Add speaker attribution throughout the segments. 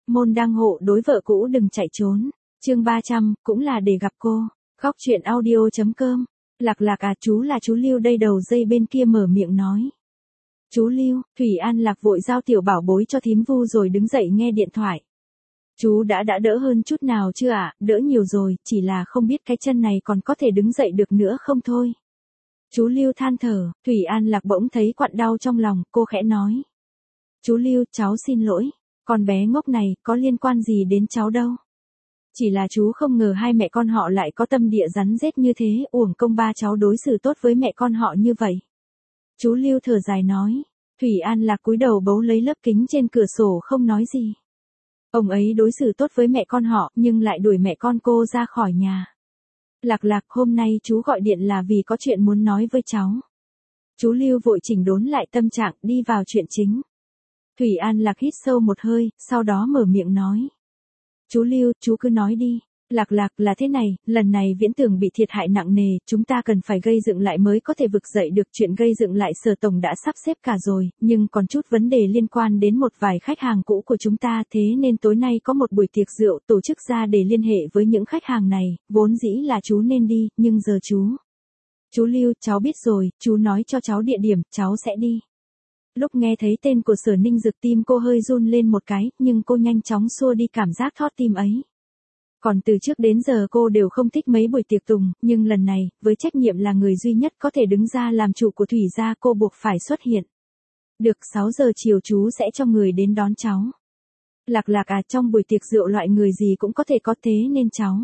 Speaker 1: môn đăng hộ đối vợ cũ đừng chạy trốn. Chương 300, cũng là để gặp cô. Khóc chuyện audio.com. Lạc Lạc à, chú là chú Lưu đây, đầu dây bên kia mở miệng nói. Chú Lưu, Thủy An Lạc vội giao tiểu bảo bối cho thím Vu rồi đứng dậy nghe điện thoại. Chú đã đỡ hơn chút nào chưa ạ? Đỡ nhiều rồi, chỉ là không biết cái chân này còn có thể đứng dậy được nữa không thôi. Chú Lưu than thở. Thủy An Lạc bỗng thấy quặn đau trong lòng, cô khẽ nói. Chú Lưu, cháu xin lỗi, con bé ngốc này có liên quan gì đến cháu đâu. Chỉ là chú không ngờ hai mẹ con họ lại có tâm địa rắn rết như thế, uổng công ba cháu đối xử tốt với mẹ con họ như vậy. Chú Lưu thở dài nói. Thủy An Lạc cúi đầu bấu lấy lớp kính trên cửa sổ không nói gì. Ông ấy đối xử tốt với mẹ con họ nhưng lại đuổi mẹ con cô ra khỏi nhà. Lạc Lạc, hôm nay chú gọi điện là vì có chuyện muốn nói với cháu. Chú Lưu vội chỉnh đốn lại tâm trạng, đi vào chuyện chính. Thủy An Lạc hít sâu một hơi, sau đó mở miệng nói. Chú Lưu, chú cứ nói đi. Lạc Lạc, là thế này, lần này Viễn Tường bị thiệt hại nặng nề, chúng ta cần phải gây dựng lại mới có thể vực dậy được. Chuyện gây dựng lại Sở Tổng đã sắp xếp cả rồi, nhưng còn chút vấn đề liên quan đến một vài khách hàng cũ của chúng ta, thế nên tối nay có một buổi tiệc rượu tổ chức ra để liên hệ với những khách hàng này, vốn dĩ là chú nên đi, nhưng giờ Chú Lưu, cháu biết rồi, chú nói cho cháu địa điểm, cháu sẽ đi. Lúc nghe thấy tên của Sở Ninh Dực tim cô hơi run lên một cái, nhưng cô nhanh chóng xua đi cảm giác thót tim ấy. Còn từ trước đến giờ cô đều không thích mấy buổi tiệc tùng, nhưng lần này, với trách nhiệm là người duy nhất có thể đứng ra làm chủ của Thủy gia, cô buộc phải xuất hiện. Được, 6 giờ chiều chú sẽ cho người đến đón cháu. Lạc Lạc à, trong buổi tiệc rượu loại người gì cũng có thể có, thế nên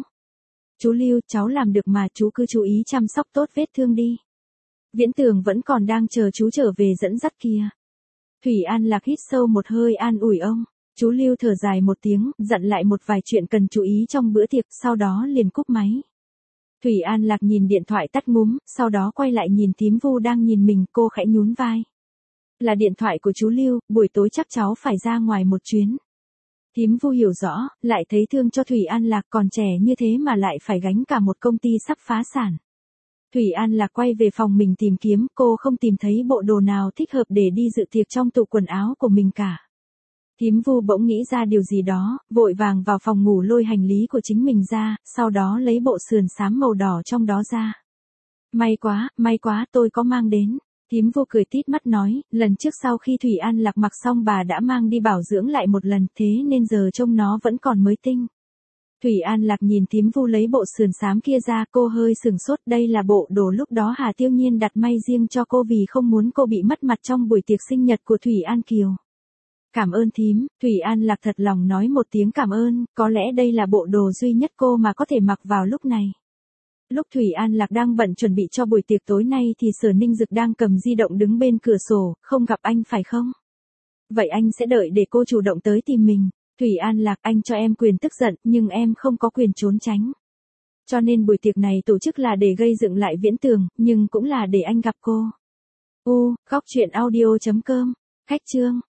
Speaker 1: Chú Lưu, cháu làm được mà, chú cứ chú ý chăm sóc tốt vết thương đi. Viễn Tường vẫn còn đang chờ chú trở về dẫn dắt kia. Thủy An Lạc hít sâu một hơi an ủi ông. Chú Lưu thở dài một tiếng, dặn lại một vài chuyện cần chú ý trong bữa tiệc, sau đó liền cúp máy. Thủy An Lạc nhìn điện thoại tắt ngúm, sau đó quay lại nhìn thím Vu đang nhìn mình, cô khẽ nhún vai. Là điện thoại của chú Lưu, buổi tối chắc cháu phải ra ngoài một chuyến. Thím Vu hiểu rõ, lại thấy thương cho Thủy An Lạc, còn trẻ như thế mà lại phải gánh cả một công ty sắp phá sản. Thủy An Lạc quay về phòng mình tìm kiếm, cô không tìm thấy bộ đồ nào thích hợp để đi dự tiệc trong tủ quần áo của mình cả. Thím Vu bỗng nghĩ ra điều gì đó, vội vàng vào phòng ngủ lôi hành lý của chính mình ra, sau đó lấy bộ sườn xám màu đỏ trong đó ra. May quá, tôi có mang đến. Thím Vu cười tít mắt nói, lần trước sau khi Thủy An Lạc mặc xong bà đã mang đi bảo dưỡng lại một lần, thế nên giờ trông nó vẫn còn mới tinh. Thủy An Lạc nhìn thím Vu lấy bộ sườn xám kia ra, cô hơi sừng sốt, đây là bộ đồ lúc đó Hà Tiêu Nhiên đặt may riêng cho cô vì không muốn cô bị mất mặt trong buổi tiệc sinh nhật của Thủy An Kiều. Cảm ơn thím, Thủy An Lạc thật lòng nói một tiếng cảm ơn, có lẽ đây là bộ đồ duy nhất cô mà có thể mặc vào lúc này. Lúc Thủy An Lạc đang bận chuẩn bị cho buổi tiệc tối nay thì Sở Ninh Dực đang cầm di động đứng bên cửa sổ, không gặp anh phải không? Vậy anh sẽ đợi để cô chủ động tới tìm mình. Thủy An Lạc, anh cho em quyền tức giận, nhưng em không có quyền trốn tránh. Cho nên buổi tiệc này tổ chức là để gây dựng lại Viễn Tường, nhưng cũng là để anh gặp cô. Khóc chuyện audio.com. Khách chương.